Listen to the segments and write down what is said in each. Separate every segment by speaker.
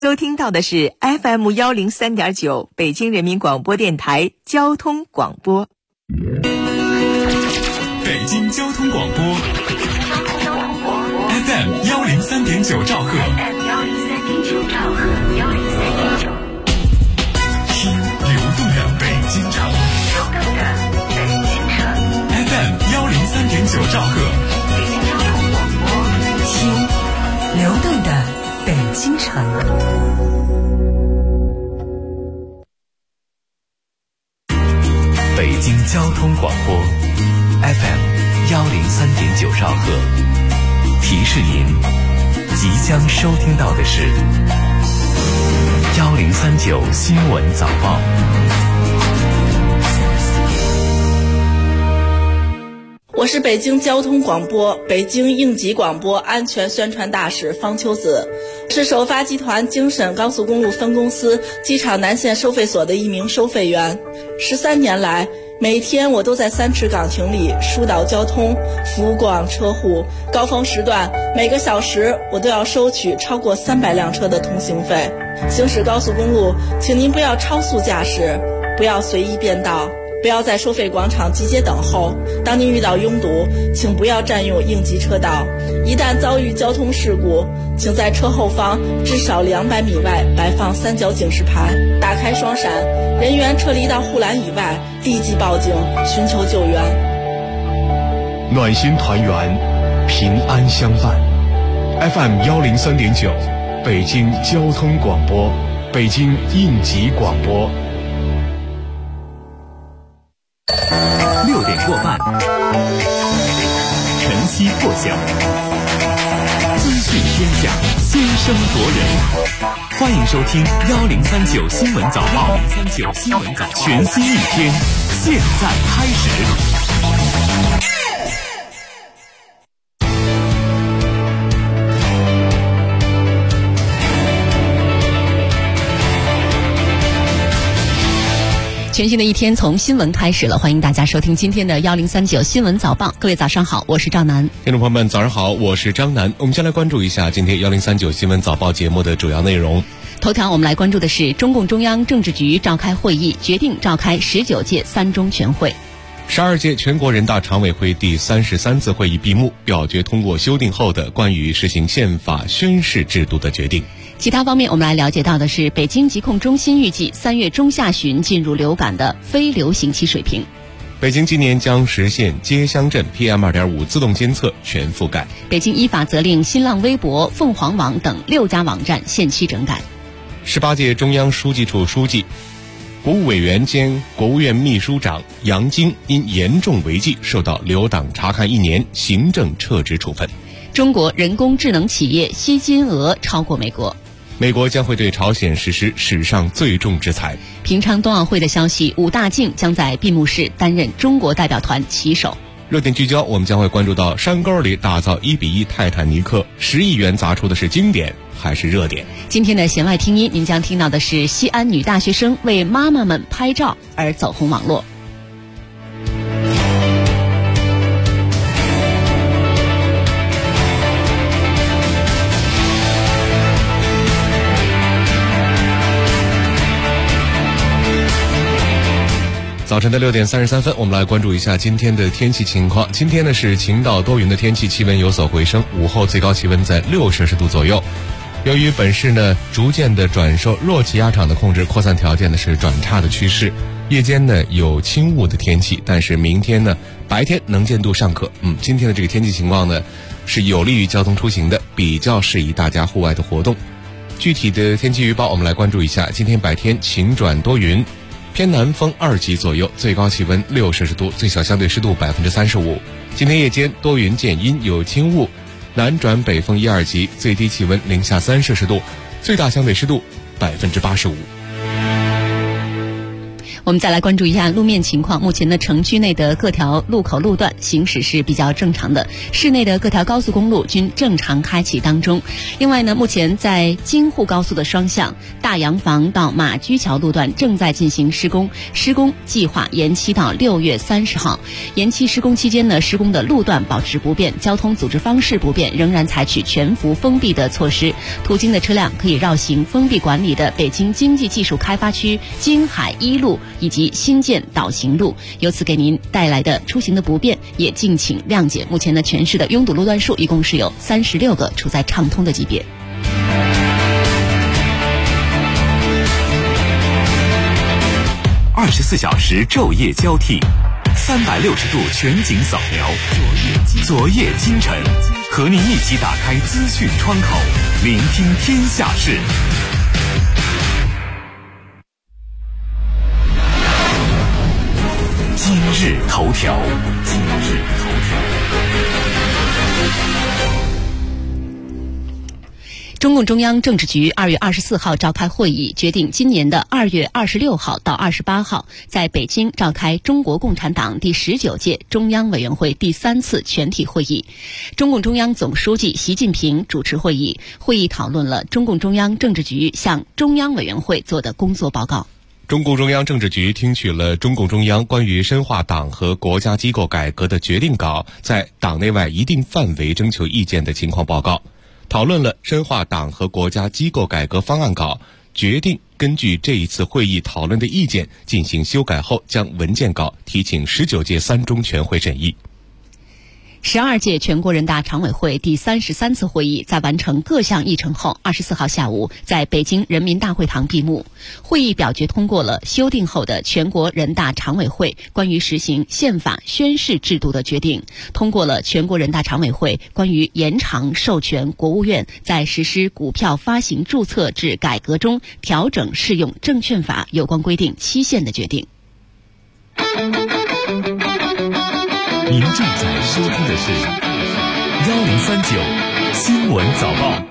Speaker 1: 收听到的是 FM103.9 北京人民广播电台交通广播。
Speaker 2: 北京交通广播 FM103.9 兆赫，听流动的北京城FM103.9 兆赫，
Speaker 3: 听流动的北京城。
Speaker 4: 北京交通广播 FM103.9 兆赫，提示您即将收听到的是1039新闻早报。
Speaker 5: 我是北京交通广播北京应急广播安全宣传大使方秋子，是首发集团京沈高速公路分公司机场南线收费所的一名收费员。13年来，每天我都在3池岗亭里疏导交通，服务过往车户。高峰时段，每个小时我都要收取超过300辆车的通行费。行驶高速公路，请您不要超速驾驶，不要随意变道，不要在收费广场集结等候。当您遇到拥堵，请不要占用应急车道。一旦遭遇交通事故，请在车后方至少200米外摆放3角警示牌，打开双闪，人员撤离到护栏以外，立即报警寻求救援。
Speaker 6: 暖心团圆，平安相伴。FM103.9 北京交通广播，北京应急广播。
Speaker 4: 6点过半，晨曦破晓，资讯天下，先声夺人。欢迎收听1039新闻早报，1039新闻早报，全新一天，现在开始。
Speaker 7: 全新的一天从新闻开始了，欢迎大家收听今天的1039新闻早报。各位早上好，我是赵楠。
Speaker 8: 听众朋友们早上好，我是张楠。我们先来关注一下今天1039新闻早报节目的主要内容。
Speaker 7: 头条我们来关注的是中共中央政治局召开会议，决定召开19届3中全会。
Speaker 8: 12届全国人大常委会第33次会议闭幕，表决通过修订后的关于实行宪法宣誓制度的决定。
Speaker 7: 其他方面我们来了解到的是，北京疾控中心预计3月中下旬进入流感的非流行期水平。
Speaker 8: 北京今年将实现街乡镇 PM2.5 自动监测全覆盖。
Speaker 7: 北京依法责令新浪微博、凤凰网等6家网站限期整改。
Speaker 8: 18届中央书记处书记、国务委员兼国务院秘书长杨晶因严重违纪受到留党察看1年，行政撤职处分。
Speaker 7: 中国人工智能企业吸金额超过美国。
Speaker 8: 美国将会对朝鲜实施史上最重制裁。
Speaker 7: 平昌冬奥会的消息，武大靖将在闭幕式担任中国代表团旗手。
Speaker 8: 热点聚焦，我们将会关注到山沟里打造1:1泰坦尼克，10亿元砸出的是经典还是热点？
Speaker 7: 今天的弦外听音，您将听到的是西安女大学生为妈妈们拍照而走红网络。
Speaker 8: 早晨的6点33分，我们来关注一下今天的天气情况。今天呢是晴到多云的天气，气温有所回升，午后最高气温在6摄氏度左右。由于本市呢逐渐的转受弱气压场的控制，扩散条件呢是转差的趋势。夜间呢有轻雾的天气，但是明天呢白天能见度尚可。今天的这个天气情况呢是有利于交通出行的，比较适宜大家户外的活动。具体的天气预报我们来关注一下。今天白天晴转多云，偏南风2级左右，最高气温6摄氏度，最小相对湿度35%。今天夜间多云见阴，有轻雾，南转北风1、2级，最低气温零下3摄氏度，最大相对湿度85%。
Speaker 7: 我们再来关注一下路面情况。目前呢，城区内的各条路口路段行驶是比较正常的，市内的各条高速公路均正常开启当中。另外呢，目前在京沪高速的双向大洋房到马驹桥路段正在进行施工，施工计划延期到6月30号。延期施工期间呢，施工的路段保持不变，交通组织方式不变，仍然采取全幅封闭的措施。途经的车辆可以绕行封闭管理的北京经济技术开发区京海一路以及新建导行路，由此给您带来的出行的不便也敬请谅解。目前呢，全市的拥堵路段数一共是有36个，处在畅通的级别。
Speaker 4: 24小时昼夜交替，360度全景扫描，昨夜今晨，和您一起打开资讯窗口，聆听天下事。今日头条。
Speaker 7: 中共中央政治局2月24号召开会议，决定今年的2月26号到28号在北京召开中国共产党第19届中央委员会第3次全体会议。中共中央总书记习近平主持会议，会议讨论了中共中央政治局向中央委员会做的工作报告。
Speaker 8: 中共中央政治局听取了中共中央关于深化党和国家机构改革的决定稿在党内外一定范围征求意见的情况报告，讨论了深化党和国家机构改革方案稿，决定根据这一次会议讨论的意见进行修改后，将文件稿提请19届3中全会审议。
Speaker 7: 12届全国人大常委会第33次会议在完成各项议程后，24号下午在北京人民大会堂闭幕。会议表决通过了修订后的全国人大常委会关于实行宪法宣誓制度的决定，通过了全国人大常委会关于延长授权国务院在实施股票发行注册制改革中调整适用证券法有关规定期限的决定。
Speaker 4: 您正在收听的是1039新闻早报。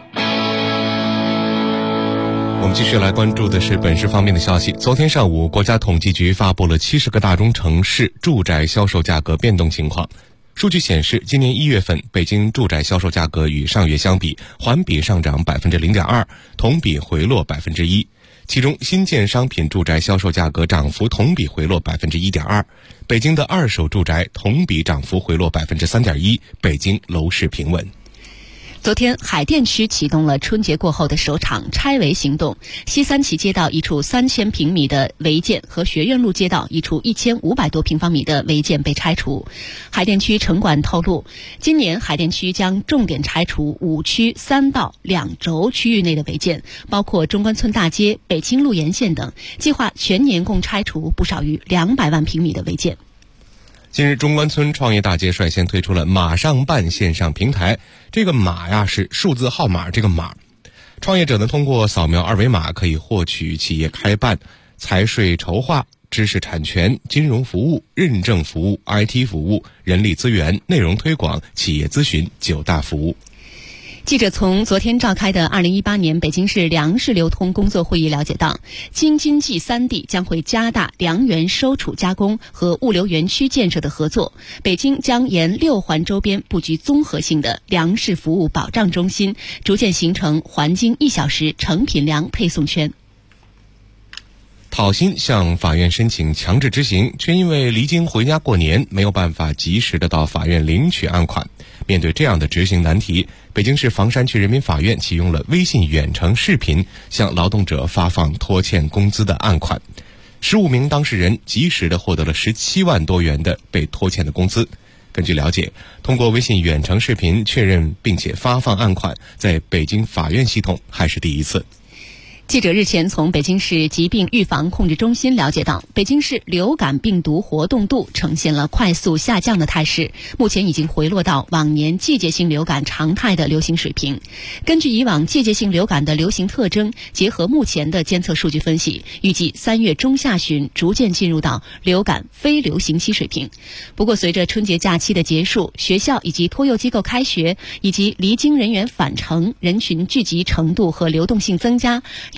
Speaker 8: 我们继续来关注的是本市方面的消息。昨天上午，国家统计局发布了70个大中城市住宅销售价格变动情况。数据显示，今年1月份，北京住宅销售价格与上月相比，环比上涨 0.2%， 同比回落 1%。其中，新建商品住宅销售价格涨幅同比回落 1.2%， 北京的二手住宅同比涨幅回落 3.1%， 北京楼市平稳。
Speaker 7: 昨天，海淀区启动了春节过后的首场拆违行动。西三旗街道一处3000平米的违建和学院路街道一处1500多平方米的违建被拆除。海淀区城管透露，今年海淀区将重点拆除5区3道2轴区域内的违建，包括中关村大街、北清路沿线等，计划全年共拆除不少于200万平米的违建。
Speaker 8: 近日，中关村创业大街率先推出了马上办线上平台，这个码呀是数字号码这个码。创业者呢通过扫描二维码可以获取企业开办、财税筹划、知识产权、金融服务、认证服务、IT 服务、人力资源、内容推广、企业咨询9大服务。
Speaker 7: 记者从昨天召开的2018年北京市粮食流通工作会议了解到，京津冀3地将会加大粮源收储加工和物流园区建设的合作。北京将沿6环周边布局综合性的粮食服务保障中心，逐渐形成环京1小时成品粮配送圈。
Speaker 8: 讨薪向法院申请强制执行，却因为离京回家过年，没有办法及时的到法院领取案款。面对这样的执行难题，北京市房山区人民法院启用了微信远程视频，向劳动者发放拖欠工资的案款。15名当事人及时的获得了17万多元的被拖欠的工资。根据了解，通过微信远程视频确认并且发放案款，在北京法院系统还是第一次。
Speaker 7: 记者日前从北京市疾病预防控制中心了解到，北京市流感病毒活动度呈现了快速下降的态势，目前已经回落到往年季节性流感常态的流行水平。根据以往季节性流感的流行特征，结合目前的监测数据分析，预计3月中下旬逐渐进入到流感非流行期水平。不过，随着春节假期的结束，学校以及托幼机构开学，以及离京人员返程、人群聚集程度和流动性增加，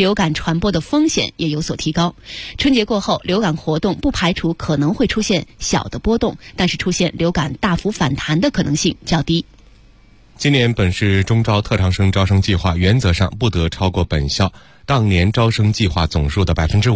Speaker 7: 流感传播的风险也有所提高。春节过后，流感活动不排除可能会出现小的波动，但是出现流感大幅反弹的可能性较低。
Speaker 8: 今年本市中招特长生招生计划原则上不得超过本校当年招生计划总数的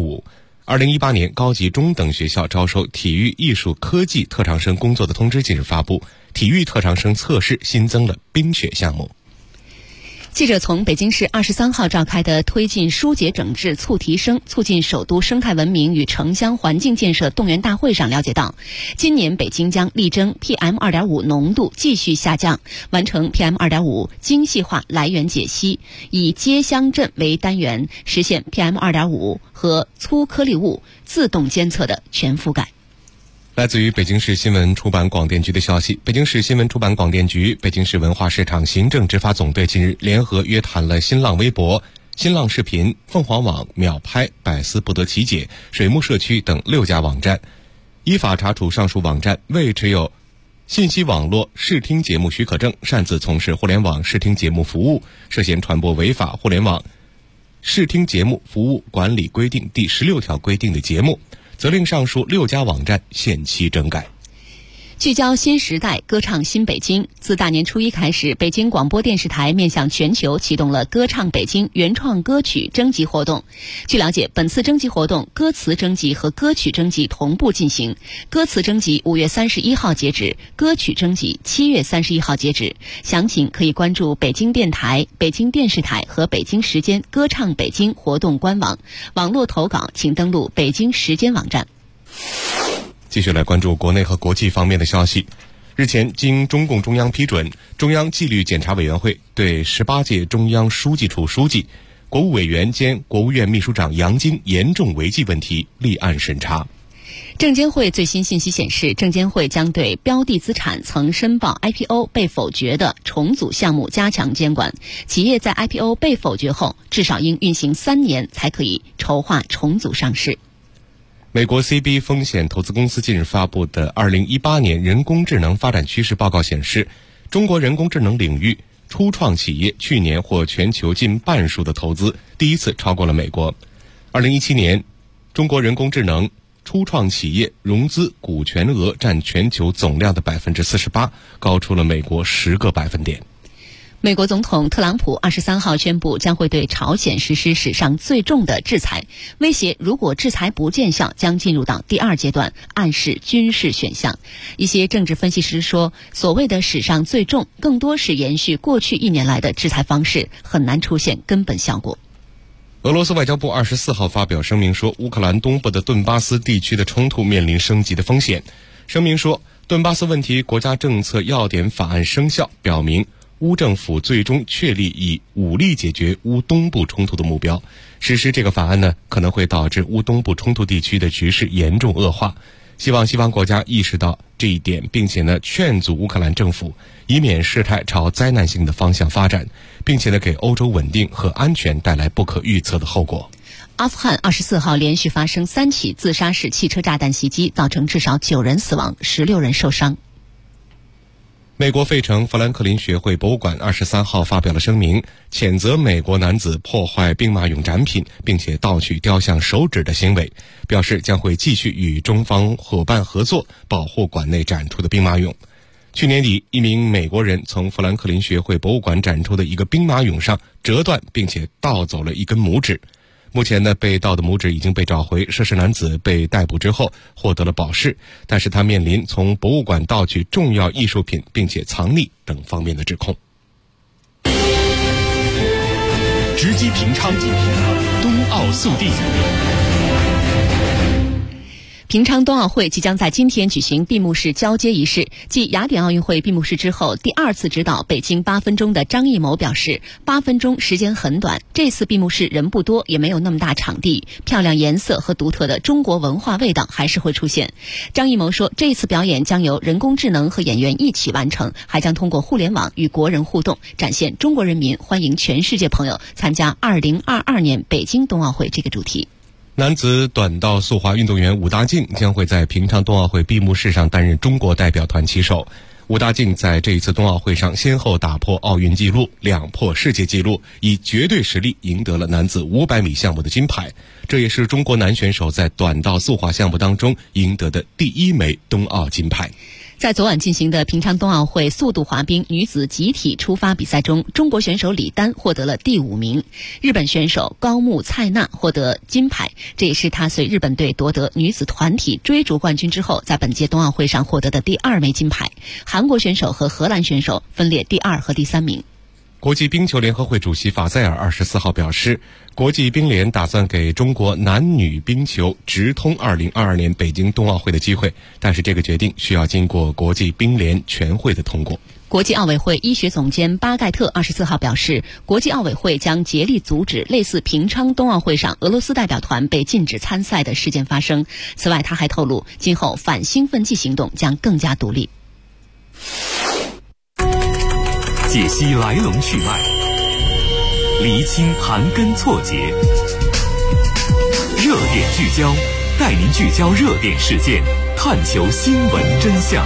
Speaker 8: 5%。2018年高级中等学校招收体育、艺术、科技特长生工作的通知近日发布，体育特长生测试新增了冰雪项目。
Speaker 7: 记者从北京市23号召开的推进疏解整治促提升、促进首都生态文明与城乡环境建设动员大会上了解到，今年北京将力争 PM2.5 浓度继续下降，完成 PM2.5 精细化来源解析，以街乡镇为单元，实现 PM2.5 和粗颗粒物自动监测的全覆盖。
Speaker 8: 来自于北京市新闻出版广电局的消息，北京市新闻出版广电局、北京市文化市场行政执法总队近日联合约谈了新浪微博、新浪视频、凤凰网、秒拍、百思不得其解、水木社区等6家网站，依法查处上述网站未持有信息网络视听节目许可证，擅自从事互联网视听节目服务，涉嫌传播违法互联网视听节目服务管理规定第16条规定的节目，责令上述6家网站限期整改。
Speaker 7: 聚焦新时代，歌唱新北京。自大年初一开始，北京广播电视台面向全球启动了歌唱北京原创歌曲征集活动。据了解，本次征集活动歌词征集和歌曲征集同步进行，歌词征集5月31号截止，歌曲征集7月31号截止。详情可以关注北京电台、北京电视台和北京时间歌唱北京活动官网。网络投稿请登录北京时间网站。
Speaker 8: 继续来关注国内和国际方面的消息。日前，经中共中央批准，中央纪律检查委员会对18届中央书记处书记、国务委员兼国务院秘书长杨晶严重违纪问题立案审查。
Speaker 7: 证监会最新信息显示，证监会将对标的资产曾申报 IPO 被否决的重组项目加强监管。企业在 IPO 被否决后，至少应运行3年才可以筹划重组上市。
Speaker 8: 美国 CB 风险投资公司近日发布的2018年人工智能发展趋势报告显示，中国人工智能领域初创企业去年获全球近半数的投资，第一次超过了美国。2017年，中国人工智能初创企业融资股权额占全球总量的 48%， 高出了美国10个百分点。
Speaker 7: 美国总统特朗普23号宣布将会对朝鲜实施史上最重的制裁，威胁如果制裁不见效，将进入到第2阶段，暗示军事选项。一些政治分析师说，所谓的史上最重更多是延续过去1年来的制裁方式，很难出现根本效果。
Speaker 8: 俄罗斯外交部24号发表声明说，乌克兰东部的顿巴斯地区的冲突面临升级的风险。声明说，顿巴斯问题国家政策要点法案生效，表明乌政府最终确立以武力解决乌东部冲突的目标。实施这个法案呢，可能会导致乌东部冲突地区的局势严重恶化。希望西方国家意识到这一点，并且呢劝阻乌克兰政府，以免事态朝灾难性的方向发展，并且呢给欧洲稳定和安全带来不可预测的后果。
Speaker 7: 阿富汗24号连续发生3起自杀式汽车炸弹袭击，造成至少9人死亡，16人受伤。
Speaker 8: 美国费城富兰克林学会博物馆23号发表了声明，谴责美国男子破坏兵马俑展品，并且盗取雕像手指的行为，表示将会继续与中方伙伴合作，保护馆内展出的兵马俑。去年底，一名美国人从富兰克林学会博物馆展出的一个兵马俑上折断，并且盗走了一根拇指。目前呢，被盗的拇指已经被找回，涉事男子被逮捕之后获得了保释，但是他面临从博物馆盗取重要艺术品并且藏匿等方面的指控。
Speaker 2: 直击平昌，冬奥速递。
Speaker 7: 平昌冬奥会即将在今天举行闭幕式交接仪式，继雅典奥运会闭幕式之后第2次指导北京8分钟的张艺谋表示，8分钟时间很短，这次闭幕式人不多，也没有那么大场地，漂亮颜色和独特的中国文化味道还是会出现。张艺谋说，这次表演将由人工智能和演员一起完成，还将通过互联网与国人互动，展现中国人民欢迎全世界朋友参加2022年北京冬奥会这个主题。
Speaker 8: 男子短道速滑运动员武大靖将会在平昌冬奥会闭幕式上担任中国代表团旗手。 武大靖在这一次冬奥会上先后打破奥运纪录，2破世界纪录，以绝对实力赢得了男子500米项目的金牌。这也是中国男选手在短道速滑项目当中赢得的第1枚冬奥金牌。
Speaker 7: 在昨晚进行的平昌冬奥会速度滑冰女子集体出发比赛中，中国选手李丹获得了第5名，日本选手高木菜那获得金牌，这也是她随日本队夺得女子团体追逐冠军之后，在本届冬奥会上获得的第2枚金牌。韩国选手和荷兰选手分列第2和第3名。
Speaker 8: 国际冰球联合会主席法塞尔24号表示，国际冰联打算给中国男女冰球直通2022年北京冬奥会的机会，但是这个决定需要经过国际冰联全会的通过。
Speaker 7: 国际奥委会医学总监巴盖特24号表示，国际奥委会将竭力阻止类似平昌冬奥会上俄罗斯代表团被禁止参赛的事件发生。此外，他还透露，今后反兴奋剂行动将更加独立。
Speaker 4: 解析来龙去脉，厘清盘根错节，热点聚焦，带您聚焦热点事件，探求新闻真相。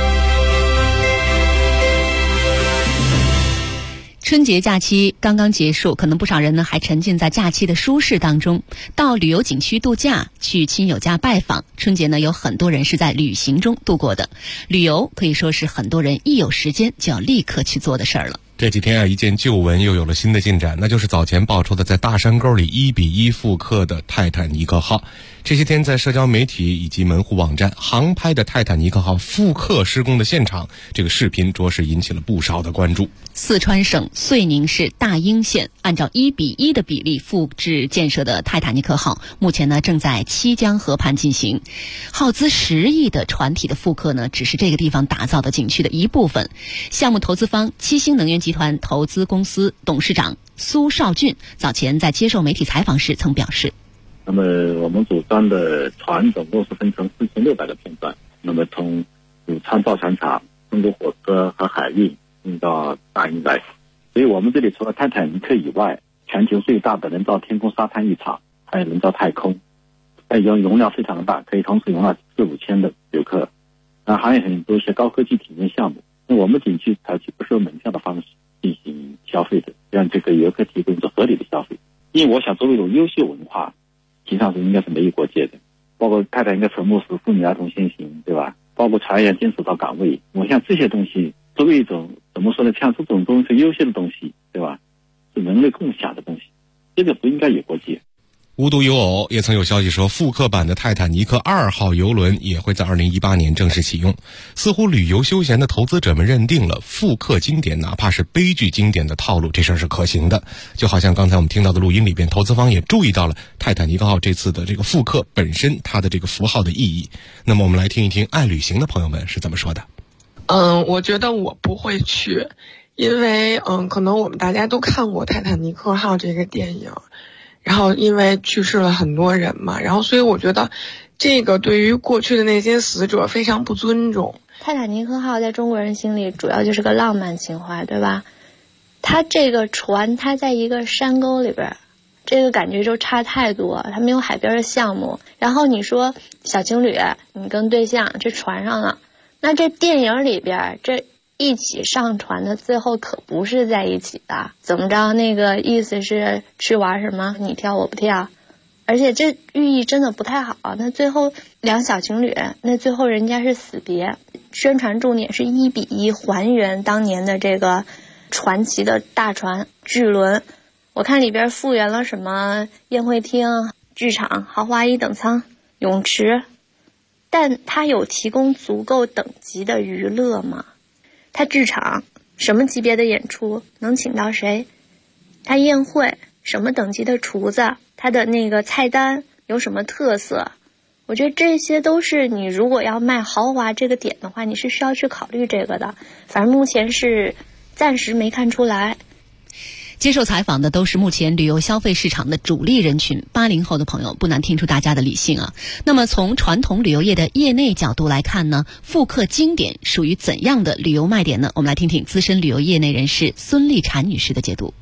Speaker 7: 春节假期刚刚结束，可能不少人呢还沉浸在假期的舒适当中，到旅游景区度假，去亲友家拜访。春节呢，有很多人是在旅行中度过的，旅游可以说是很多人一有时间就要立刻去做的事儿了。
Speaker 8: 这几天一件旧闻又有了新的进展，那就是早前爆出的在大山沟里1:1复刻的泰坦尼克号。这些天在社交媒体以及门户网站航拍的泰坦尼克号复刻施工的现场，这个视频着实引起了不少的关注。
Speaker 7: 四川省遂宁市大英县按照1:1的比例复制建设的泰坦尼克号，目前呢正在七江河畔进行。耗资10亿的船体的复刻呢，只是这个地方打造的景区的一部分。项目投资方七星能源集团投资公司董事长苏少俊早前在接受媒体采访时曾表示，
Speaker 9: 那么我们组装的船总共是分成4600个片段，那么从武昌造船厂通过火车和海运运到大英来。所以我们这里除了泰坦尼克以外，全球最大的人造天空沙滩浴场，还有人造太空，它容量非常的大，可以同时容纳4-5千的游客。还有很多一些高科技体验项目。那我们景区采取不收门票的方式进行消费的，让这个游客提供一种合理的消费。因为我想作为一种优秀文化，实际上是应该是没有国界的，包括泰坦尼克沉没时妇女儿童先行，对吧？包括船员坚守到岗位，我想这些东西作为一种怎么说呢，像这种东西是优秀的东西，对吧？是人类共享的东西，这个不应该有国界。
Speaker 8: 无独有偶，也曾有消息说复刻版的泰坦尼克2号邮轮也会在2018年正式启用。似乎旅游休闲的投资者们认定了复刻经典哪怕是悲剧经典的套路，这事儿是可行的。就好像刚才我们听到的录音里边，投资方也注意到了泰坦尼克号这次的这个复刻本身它的这个符号的意义。那么我们来听一听爱旅行的朋友们是怎么说的。
Speaker 10: 我觉得我不会去，因为可能我们大家都看过泰坦尼克号这个电影，然后因为去世了很多人嘛，然后所以我觉得这个对于过去的那些死者非常不尊重。
Speaker 11: 泰坦尼克号在中国人心里主要就是个浪漫情怀，对吧？它这个船它在一个山沟里边，这个感觉就差太多，它没有海边的项目。然后你说小情侣你跟对象这船上了，那这电影里边这一起上船的最后可不是在一起的，怎么着？那个意思是去玩什么？你跳我不跳，而且这寓意真的不太好。那最后两小情侣，那最后人家是死别，宣传重点是1:1还原当年的这个传奇的大船巨轮。我看里边复原了什么宴会厅、剧场、豪华1等舱、泳池，但它有提供足够等级的娱乐吗？他剧场什么级别的演出，能请到谁？他宴会什么等级的厨子，他的那个菜单有什么特色？我觉得这些都是你如果要卖豪华这个点的话，你是需要去考虑这个的。反正目前是暂时没看出来。
Speaker 7: 接受采访的都是目前旅游消费市场的主力人群，80后的朋友，不难听出大家的理性啊。那么从传统旅游业的业内角度来看呢，复刻经典属于怎样的旅游卖点呢？我们来听听资深旅游业内人士孙丽婵女士的解读。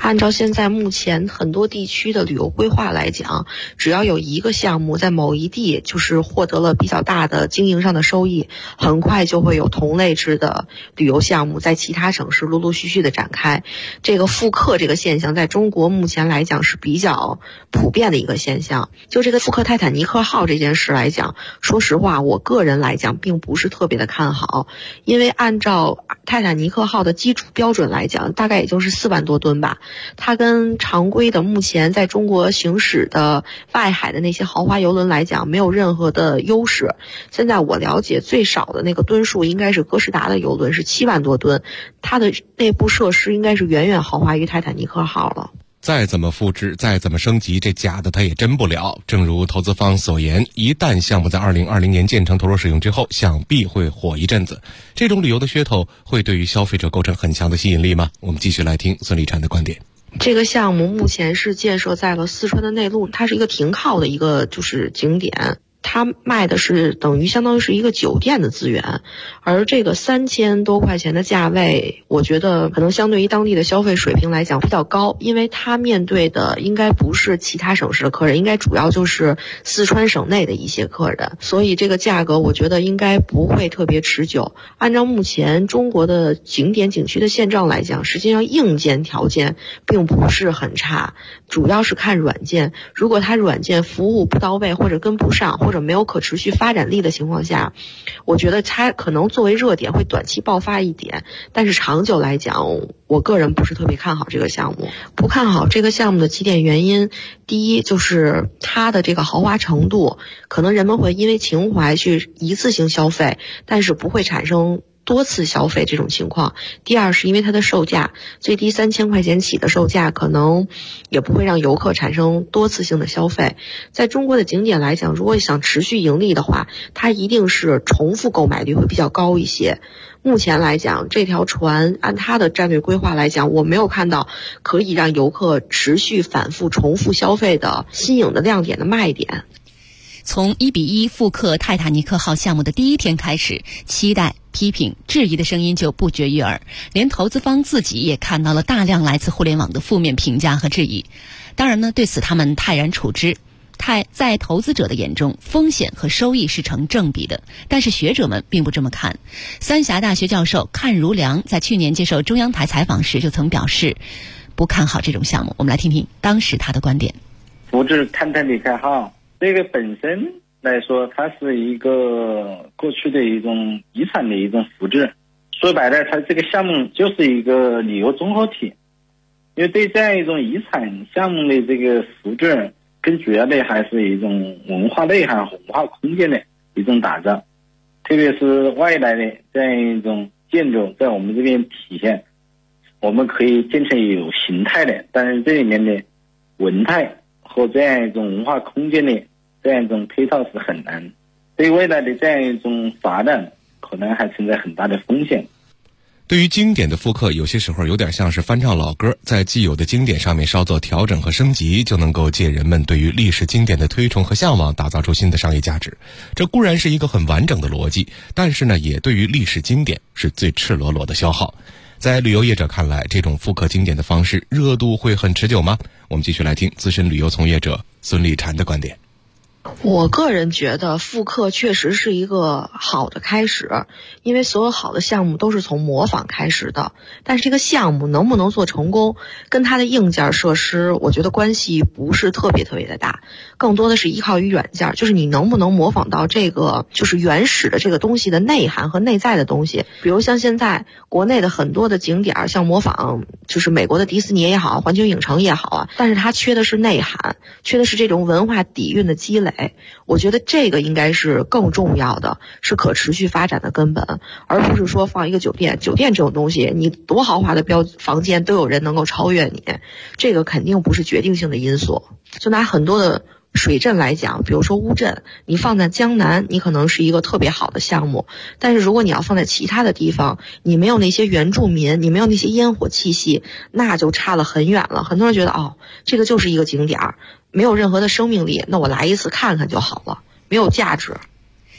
Speaker 10: 按照现在目前很多地区的旅游规划来讲，只要有一个项目在某一地就是获得了比较大的经营上的收益，很快就会有同类制的旅游项目在其他省市陆陆续续的展开。这个复刻这个现象在中国目前来讲是比较普遍的一个现象。就这个复刻泰坦尼克号这件事来讲，说实话我个人来讲并不是特别的看好，因为按照泰坦尼克号的基础标准来讲，大概也就是4万多吨吧，它跟常规的目前在中国行驶的外海的那些豪华邮轮来讲没有任何的优势。现在我了解最少的那个吨数应该是哥斯达的邮轮，是7万多吨，它的内部设施应该是远远豪华于泰坦尼克号了。
Speaker 8: 再怎么复制，再怎么升级，这假的它也真不了。正如投资方所言，一旦项目在2020年建成投入使用之后，想必会火一阵子。这种旅游的噱头会对于消费者构成很强的吸引力吗？我们继续来听孙立婵的观点。
Speaker 10: 这个项目目前是建设在了四川的内陆，它是一个停靠的一个就是景点，它卖的是等于相当于是一个酒店的资源，而这个3000多块钱的价位，我觉得可能相对于当地的消费水平来讲比较高，因为它面对的应该不是其他省市的客人，应该主要就是四川省内的一些客人，所以这个价格我觉得应该不会特别持久。按照目前中国的景点景区的现状来讲，实际上硬件条件并不是很差，主要是看软件。如果它软件服务不到位，或者跟不上，或者没有可持续发展力的情况下，我觉得它可能作为热点会短期爆发一点，但是长久来讲，我个人不是特别看好这个项目。不看好这个项目的几点原因，第一就是它的这个豪华程度，可能人们会因为情怀去一次性消费，但是不会产生多次消费这种情况。第二是因为它的售价最低3000块钱起的售价，可能也不会让游客产生多次性的消费。在中国的景点来讲，如果想持续盈利的话，它一定是重复购买率会比较高一些。目前来讲，这条船按它的战略规划来讲，我没有看到可以让游客持续反复重复消费的新颖的亮点的卖点。
Speaker 7: 从1:1复刻泰坦尼克号项目的第一天开始，期待、批评、质疑的声音就不绝于耳，连投资方自己也看到了大量来自互联网的负面评价和质疑。当然呢，对此他们泰然处之。在投资者的眼中，风险和收益是成正比的，但是学者们并不这么看。三峡大学教授阚如良在去年接受中央台采访时就曾表示，不看好这种项目。我们来听听当时他的观点。
Speaker 12: 复制泰坦尼克号这个本身来说，它是一个过去的一种遗产的一种复制。说白了，它这个项目就是一个旅游综合体。因为对这样一种遗产项目的这个复制，更主要的还是一种文化内涵、文化空间的一种打造。特别是外来的这样一种建筑在我们这边体现，我们可以建成有形态的，但是这里面的文态和这样一种文化空间的这样一种配套是很难，对未来的这样一种发展可能还存在很大的风险。
Speaker 8: 对于经典的复刻，有些时候有点像是翻唱老歌，在既有的经典上面稍作调整和升级，就能够借人们对于历史经典的推崇和向往，打造出新的商业价值。这固然是一个很完整的逻辑，但是呢，也对于历史经典是最赤裸裸的消耗。在旅游业者看来，这种复刻经典的方式热度会很持久吗？我们继续来听资深旅游从业者孙立婵的观点。
Speaker 10: 我个人觉得复刻确实是一个好的开始，因为所有好的项目都是从模仿开始的。但是这个项目能不能做成功，跟它的硬件设施，我觉得关系不是特别的大，更多的是依靠于软件，就是你能不能模仿到这个就是原始的这个东西的内涵和内在的东西。比如像现在国内的很多的景点，像模仿就是美国的迪士尼也好，环球影城也好啊，但是它缺的是内涵，缺的是这种文化底蕴的积累。我觉得这个应该是更重要的，是可持续发展的根本，而不是说放一个酒店这种东西，你多豪华的房间都有人能够超越你，这个肯定不是决定性的因素。就拿很多的水镇来讲，比如说乌镇，你放在江南，你可能是一个特别好的项目，但是如果你要放在其他的地方，你没有那些原住民，你没有那些烟火气息，那就差了很远了。很多人觉得这个就是一个景点，没有任何的生命力，那我来一次看看就好了，没有价值。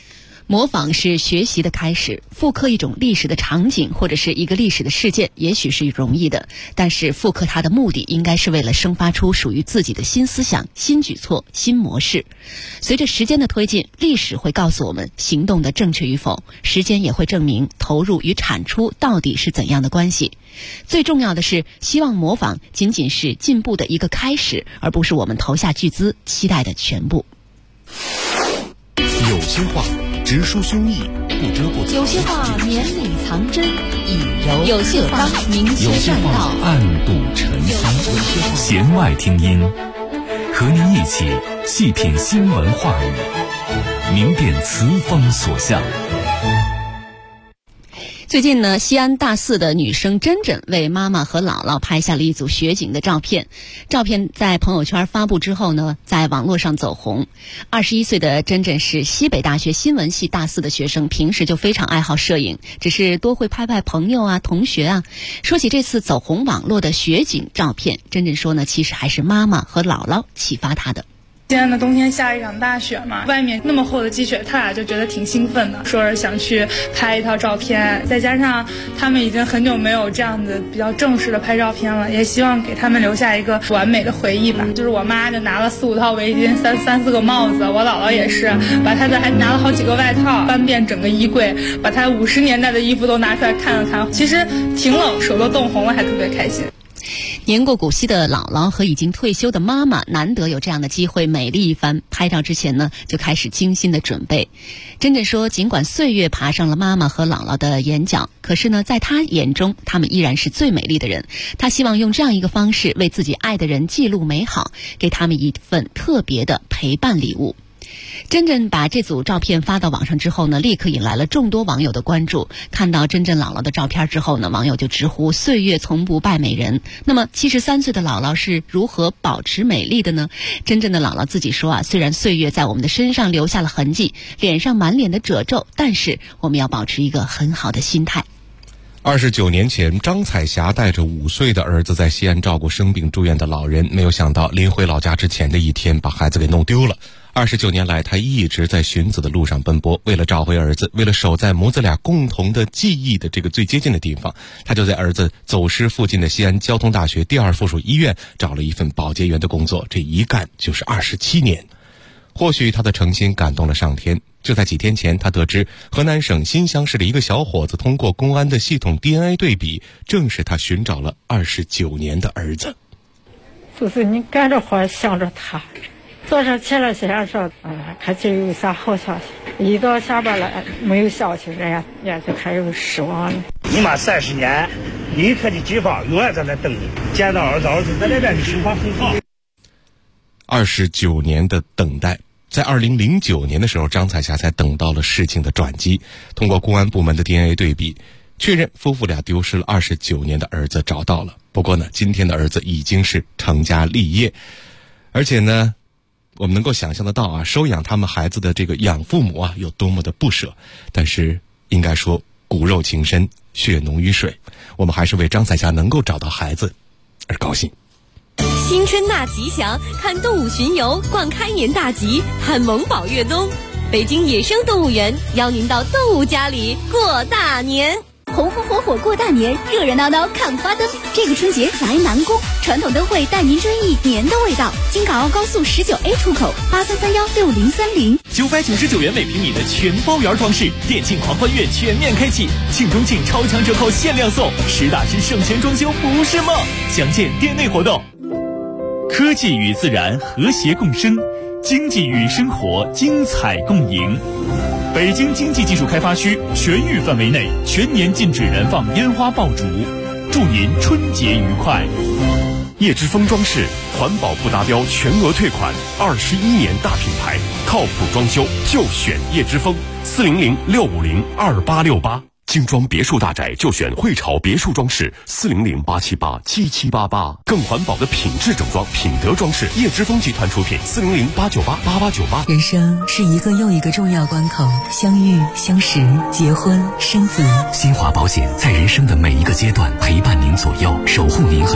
Speaker 7: 模仿是学习的开始，复刻一种历史的场景或者是一个历史的事件，也许是容易的，但是复刻它的目的应该是为了生发出属于自己的新思想、新举措、新模式。随着时间的推进，历史会告诉我们行动的正确与否，时间也会证明投入与产出到底是怎样的关系。最重要的是，希望模仿仅仅是进步的一个开始，而不是我们投下巨资期待的全部。
Speaker 2: 有些话直抒胸臆，不遮不藏；
Speaker 13: 有些话绵里藏针，以柔
Speaker 7: 有些话明
Speaker 4: 有些
Speaker 7: 切善道，
Speaker 4: 话暗度陈仓。弦外听音，和您一起细品新闻话语，明辨词风所向。
Speaker 7: 最近呢，西安大四的女生珍珍为妈妈和姥姥拍下了一组雪景的照片。照片在朋友圈发布之后呢，在网络上走红。21岁的珍珍是西北大学新闻系大四的学生，平时就非常爱好摄影，只是多会拍朋友啊、同学啊。说起这次走红网络的雪景照片，珍珍说呢，其实还是妈妈和姥姥启发她的。
Speaker 14: 今年的冬天下一场大雪嘛，外面那么厚的积雪，他俩就觉得挺兴奋的，说是想去拍一套照片。再加上他们已经很久没有这样的比较正式的拍照片了，也希望给他们留下一个完美的回忆吧。就是我妈就拿了4、5套围巾、三四个帽子，我姥姥也是把她的还拿了好几个外套，翻遍整个衣柜，把她50年代的衣服都拿出来看了看。其实挺冷，手都冻红了，还特别开心。
Speaker 7: 年过古稀的姥姥和已经退休的妈妈难得有这样的机会美丽一番，拍照之前呢就开始精心的准备。珍珍说，尽管岁月爬上了妈妈和姥姥的眼角，可是呢在她眼中她们依然是最美丽的人。她希望用这样一个方式为自己爱的人记录美好，给他们一份特别的陪伴礼物。珍珍把这组照片发到网上之后呢，立刻引来了众多网友的关注。看到珍珍姥姥的照片之后呢，网友就直呼岁月从不败美人。那么73岁的姥姥是如何保持美丽的呢？珍珍的姥姥自己说啊，虽然岁月在我们的身上留下了痕迹，脸上满脸的褶皱，但是我们要保持一个很好的心态。
Speaker 8: 29年前，张彩霞带着5岁的儿子在西安照顾生病住院的老人，没有想到临回老家之前的一天，把孩子给弄丢了。29年来，他一直在寻子的路上奔波，为了找回儿子，为了守在母子俩共同的记忆的这个最接近的地方，他就在儿子走失附近的西安交通大学第2附属医院找了一份保洁员的工作，这一干就是27年。或许他的诚心感动了上天。就在几天前，他得知河南省新乡市的一个小伙子通过公安的系统 DNA 对比，正是他寻找了29年的儿子。
Speaker 15: 就是你干着活想着他，早上起来先说看今儿有啥好消息，一到下班了没有消息，人家就开始失望了。
Speaker 16: 你妈30年立刻的地方永远在那等你，见到儿子在那边的情况很好。
Speaker 8: 29年的等待，在2009年的时候，张彩霞才等到了事情的转机。通过公安部门的 DNA 对比，确认夫妇俩丢失了29年的儿子找到了。不过呢，今天的儿子已经是成家立业，而且呢，我们能够想象得到啊，收养他们孩子的这个养父母啊，有多么的不舍。但是应该说，骨肉情深，血浓于水。我们还是为张彩霞能够找到孩子而高兴。
Speaker 13: 新春纳吉祥，看动物巡游，逛开年大吉，探萌宝越冬。北京野生动物园邀您到动物家里过大年。
Speaker 17: 红红火火过大年，热热闹闹看花灯。这个春节来南宫，传统灯会带您追忆年的味道。京港澳高速19A 出口83316030。
Speaker 2: 999元每平米的全包圆装饰，店庆狂欢月全面开启，庆中庆超强折扣限量送，实打实省钱装修不是梦。详见店内活动。科技与自然和谐共生，经济与生活精彩共赢。北京经济技术开发区全域范围内全年禁止燃放烟花爆竹，祝您春节愉快。
Speaker 18: 叶之峰装饰环保不达标全额退款，21年大品牌，靠谱装修就选叶之峰，400-650-2868。精装别墅大宅就选汇潮别墅装饰，400-878-7788。更环保的品质整装、品德装饰，叶之峰集团出品，400-898-8898。
Speaker 3: 人生是一个又一个重要关口，相遇、相识、结婚、生子。
Speaker 4: 新华保险在人生的每一个阶段陪伴您左右，守护您和